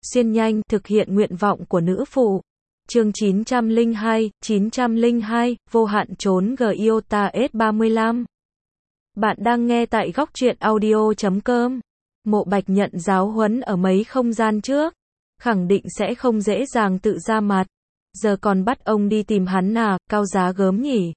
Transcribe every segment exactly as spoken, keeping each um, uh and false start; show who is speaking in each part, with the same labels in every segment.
Speaker 1: xuyên nhanh, thực hiện nguyện vọng của nữ phụ. Chương chín trăm lẻ hai, chín trăm lẻ hai, vô hạn trốn Giota S ba mươi lăm. Bạn đang nghe tại góc truyện audio chấm com. Mộ Bạch nhận giáo huấn ở mấy không gian trước, khẳng định sẽ không dễ dàng tự ra mặt. Giờ còn bắt ông đi tìm hắn à, cao giá gớm nhỉ.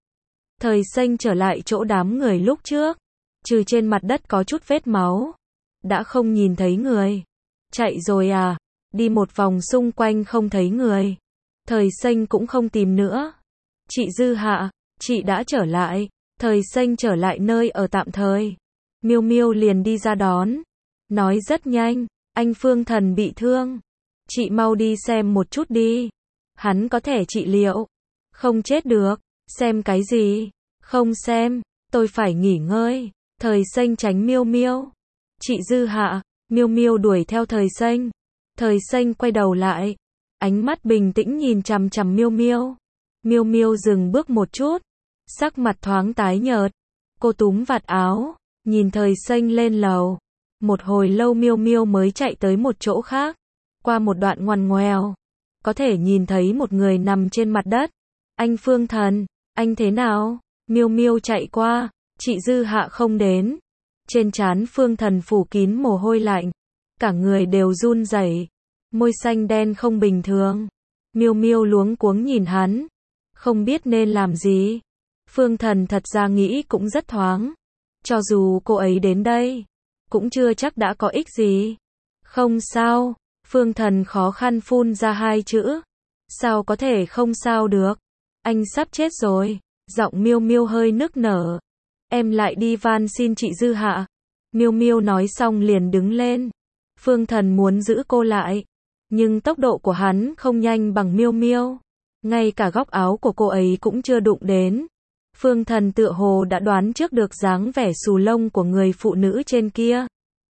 Speaker 1: Thời Xanh trở lại chỗ đám người lúc trước, trừ trên mặt đất có chút vết máu, đã không nhìn thấy người. Chạy rồi à? Đi một vòng xung quanh không thấy người. Thời Xanh cũng không tìm nữa. Chị Dư Hạ, chị đã trở lại. Thời Xanh trở lại nơi ở tạm thời. Miêu Miêu liền đi ra đón, nói rất nhanh, anh Phương Thần bị thương, chị mau đi xem một chút đi. Hắn có thể trị liệu, không chết được. Xem cái gì? Không xem, tôi phải nghỉ ngơi. Thời Xanh tránh Miêu Miêu. Chị Dư Hạ. Miêu Miêu đuổi theo Thời Xanh. Thời Xanh quay đầu lại, ánh mắt bình tĩnh nhìn chằm chằm Miêu Miêu. Miêu Miêu dừng bước một chút, sắc mặt thoáng tái nhợt. Cô túm vạt áo, nhìn Thời Xanh lên lầu. Một hồi lâu Miêu Miêu mới chạy tới một chỗ khác. Qua một đoạn ngoằn ngoèo, có thể nhìn thấy một người nằm trên mặt đất. Anh Phương Thần, anh thế nào? Miêu Miêu chạy qua, chị Dư Hạ không đến. Trên trán Phương Thần phủ kín mồ hôi lạnh, cả người đều run rẩy, môi xanh đen không bình thường. Miêu Miêu luống cuống nhìn hắn, không biết nên làm gì. Phương Thần thật ra nghĩ cũng rất thoáng, cho dù cô ấy đến đây, cũng chưa chắc đã có ích gì. Không sao. Phương Thần khó khăn phun ra hai chữ. Sao có thể không sao được? Anh sắp chết rồi. Giọng Miêu Miêu hơi nức nở. Em lại đi van xin chị Dư Hạ. Miêu Miêu nói xong liền đứng lên. Phương Thần muốn giữ cô lại, nhưng tốc độ của hắn không nhanh bằng Miêu Miêu. Ngay cả góc áo của cô ấy cũng chưa đụng đến. Phương Thần tựa hồ đã đoán trước được dáng vẻ xù lông của người phụ nữ trên kia.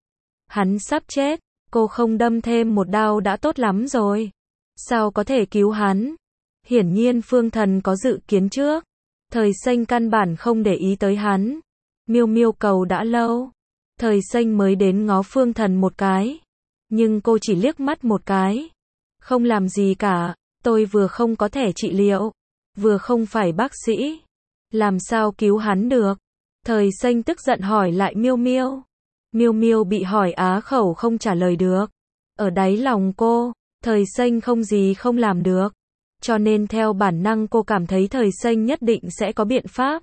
Speaker 1: Hắn sắp chết, cô không đâm thêm một đao đã tốt lắm rồi. Sao có thể cứu hắn? Hiển nhiên Phương Thần có dự kiến trước. Thời Xanh căn bản không để ý tới hắn. Miêu Miêu cầu đã lâu, Thời Xanh mới đến ngó Phương Thần một cái. Nhưng cô chỉ liếc mắt một cái, không làm gì cả. Tôi vừa không có thể trị liệu, vừa không phải bác sĩ, làm sao cứu hắn được? Thời Xanh tức giận hỏi lại Miêu Miêu. Miêu Miêu bị hỏi á khẩu không trả lời được. Ở đáy lòng cô, Thời Xanh không gì không làm được, cho nên theo bản năng cô cảm thấy Thời Xanh nhất định sẽ có biện pháp.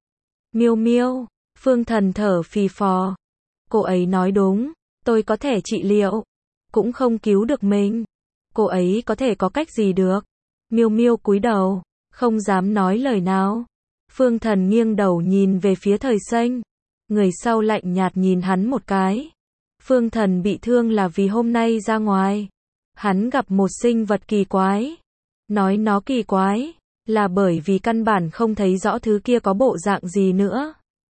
Speaker 1: Miêu Miêu, Phương Thần thở phì phò. Cô ấy nói đúng, tôi có thể trị liệu, cũng không cứu được mình. Cô ấy có thể có cách gì được? Miêu Miêu cúi đầu, không dám nói lời nào. Phương Thần nghiêng đầu nhìn về phía Thời Xanh. Người sau lạnh nhạt nhìn hắn một cái. Phương Thần bị thương là vì hôm nay ra ngoài, hắn gặp một sinh vật kỳ quái. Nói nó kỳ quái, là bởi vì căn bản không thấy rõ thứ kia có bộ dạng gì nữa.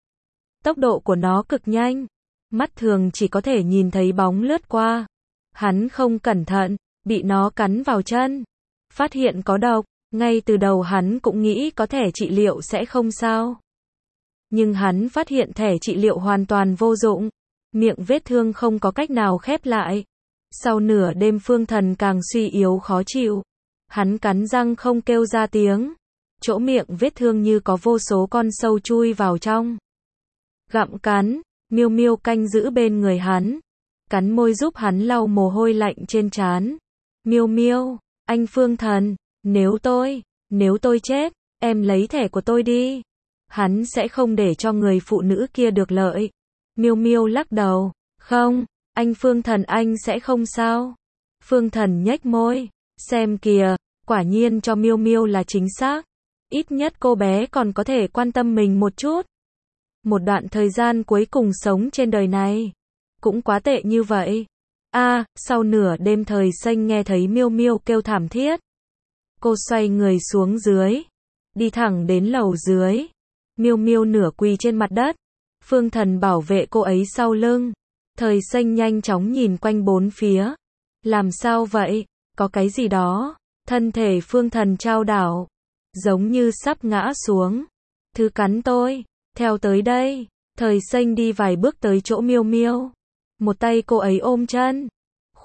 Speaker 1: Tốc độ của nó cực nhanh, mắt thường chỉ có thể nhìn thấy bóng lướt qua. Hắn không cẩn thận, bị nó cắn vào chân. Phát hiện có độc, ngay từ đầu hắn cũng nghĩ có thể trị liệu sẽ không sao. Nhưng hắn phát hiện thẻ trị liệu hoàn toàn vô dụng, miệng vết thương không có cách nào khép lại. Sau nửa đêm Phương Thần càng suy yếu khó chịu. Hắn cắn răng không kêu ra tiếng. Chỗ miệng vết thương như có vô số con sâu chui vào trong. Gặm cắn, Miêu Miêu canh giữ bên người hắn, cắn môi giúp hắn lau mồ hôi lạnh trên trán. Miêu Miêu, anh Phương Thần, nếu tôi, nếu tôi chết, em lấy thẻ của tôi đi. Hắn sẽ không để cho người phụ nữ kia được lợi. Miêu Miêu lắc đầu, không, anh Phương Thần anh sẽ không sao. Phương Thần nhếch môi, xem kìa, quả nhiên cho Miêu Miêu là chính xác. Ít nhất cô bé còn có thể quan tâm mình một chút. Một đoạn thời gian cuối cùng sống trên đời này, cũng quá tệ như vậy. A, à, sau nửa đêm Thời Xanh nghe thấy Miêu Miêu kêu thảm thiết. Cô xoay người xuống dưới, đi thẳng đến lầu dưới. Miêu Miêu nửa quỳ trên mặt đất. Phương Thần bảo vệ cô ấy sau lưng. Thời Xanh nhanh chóng nhìn quanh bốn phía. Làm sao vậy? Có cái gì đó? Thân thể Phương Thần chao đảo, giống như sắp ngã xuống. Thứ cắn tôi, theo tới đây. Thời Xanh đi vài bước tới chỗ Miêu Miêu. Một tay cô ấy ôm chân,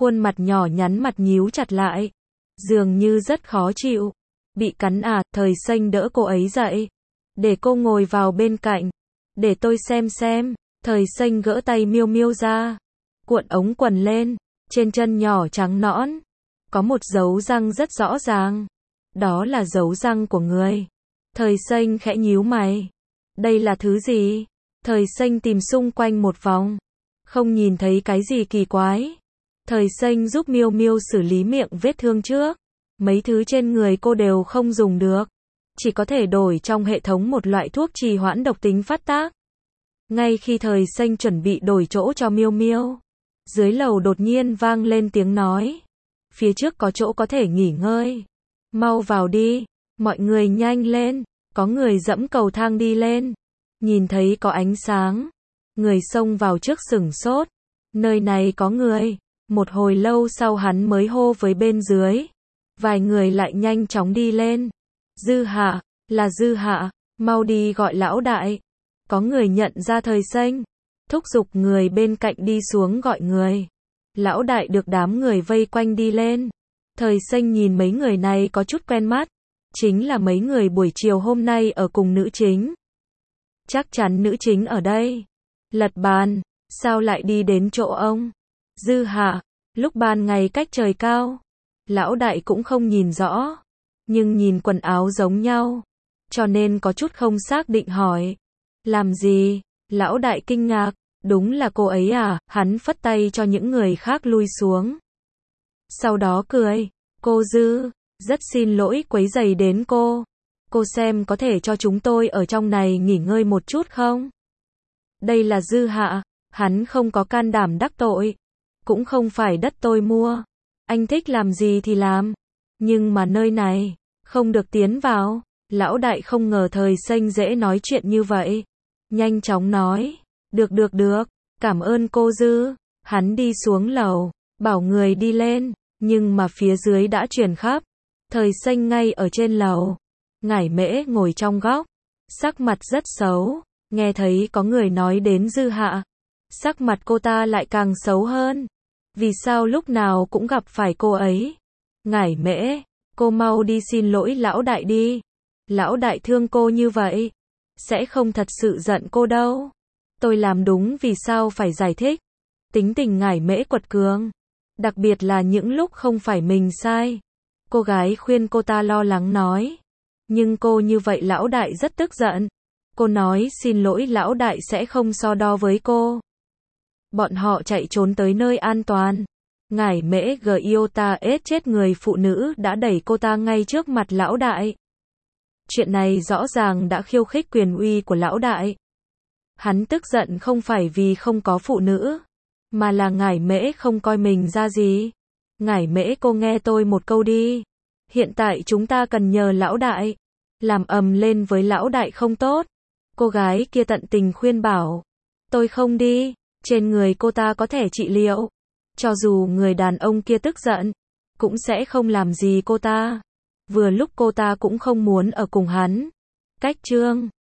Speaker 1: Khuôn mặt nhỏ nhắn mặt nhíu chặt lại, dường như rất khó chịu. Bị cắn à, Thời Xanh đỡ cô ấy dậy, để cô ngồi vào bên cạnh. Để tôi xem xem. Thời Xanh gỡ tay Miêu Miêu ra, cuộn ống quần lên, trên chân nhỏ trắng nõn, có một dấu răng rất rõ ràng. Đó là dấu răng của người. Thời Xanh khẽ nhíu mày. Đây là thứ gì? Thời Xanh tìm xung quanh một vòng, không nhìn thấy cái gì kỳ quái. Thời Xanh giúp Miêu Miêu xử lý miệng vết thương trước. Mấy thứ trên người cô đều không dùng được, chỉ có thể đổi trong hệ thống một loại thuốc trì hoãn độc tính phát tác. Ngay khi Thời Xanh chuẩn bị đổi chỗ cho Miêu Miêu, dưới lầu đột nhiên vang lên tiếng nói. Phía trước có chỗ có thể nghỉ ngơi. Mau vào đi, mọi người nhanh lên. Có người dẫm cầu thang đi lên. Nhìn thấy có ánh sáng, người xông vào trước sửng sốt. Nơi này có người. Một hồi lâu sau hắn mới hô với bên dưới. Vài người lại nhanh chóng đi lên. Dư Hạ, là Dư Hạ, mau đi gọi lão đại. Có người nhận ra Thời Xanh, thúc giục người bên cạnh đi xuống gọi người. Lão đại được đám người vây quanh đi lên. Thời Xanh nhìn mấy người này có chút quen mắt. Chính là mấy người buổi chiều hôm nay ở cùng nữ chính. Chắc chắn nữ chính ở đây. Lật bàn, sao lại đi đến chỗ ông? Dư Hạ, lúc ban ngày cách trời cao. Lão đại cũng không nhìn rõ, nhưng nhìn quần áo giống nhau, cho nên có chút không xác định hỏi. Làm gì? Lão đại kinh ngạc. Đúng là cô ấy à? Hắn phất tay cho những người khác lui xuống. Sau đó cười. Cô Dư, rất xin lỗi quấy rầy đến cô. Cô xem có thể cho chúng tôi ở trong này nghỉ ngơi một chút không? Đây là Dư Hạ, hắn không có can đảm đắc tội. Cũng không phải đất tôi mua. Anh thích làm gì thì làm. Nhưng mà nơi này, không được tiến vào. Lão đại không ngờ Thời Xanh dễ nói chuyện như vậy. Nhanh chóng nói. Được được được, cảm ơn cô Dư. Hắn đi xuống lầu, bảo người đi lên. Nhưng mà phía dưới đã truyền khắp. Thời Xanh ngay ở trên lầu. Ngải Mễ ngồi trong góc, sắc mặt rất xấu. Nghe thấy có người nói đến Dư Hạ, sắc mặt cô ta lại càng xấu hơn. Vì sao lúc nào cũng gặp phải cô ấy? Ngải Mễ, cô mau đi xin lỗi lão đại đi. Lão đại thương cô như vậy, sẽ không thật sự giận cô đâu. Tôi làm đúng, vì sao phải giải thích? Tính tình Ngải Mễ quật cường, đặc biệt là những lúc không phải mình sai. Cô gái khuyên cô ta lo lắng nói. Nhưng cô như vậy lão đại rất tức giận. Cô nói xin lỗi lão đại sẽ không so đo với cô. Bọn họ chạy trốn tới nơi an toàn. Ngải Mễ Giota ết chết người phụ nữ đã đẩy cô ta ngay trước mặt lão đại. Chuyện này rõ ràng đã khiêu khích quyền uy của lão đại. Hắn tức giận không phải vì không có phụ nữ, mà là Ngải Mễ không coi mình ra gì. Ngải Mễ, cô nghe tôi một câu đi. Hiện tại chúng ta cần nhờ lão đại. Làm ầm lên với lão đại không tốt. Cô gái kia tận tình khuyên bảo. Tôi không đi. Trên người cô ta có thể trị liệu. Cho dù người đàn ông kia tức giận, cũng sẽ không làm gì cô ta. Vừa lúc cô ta cũng không muốn ở cùng hắn. Cách chương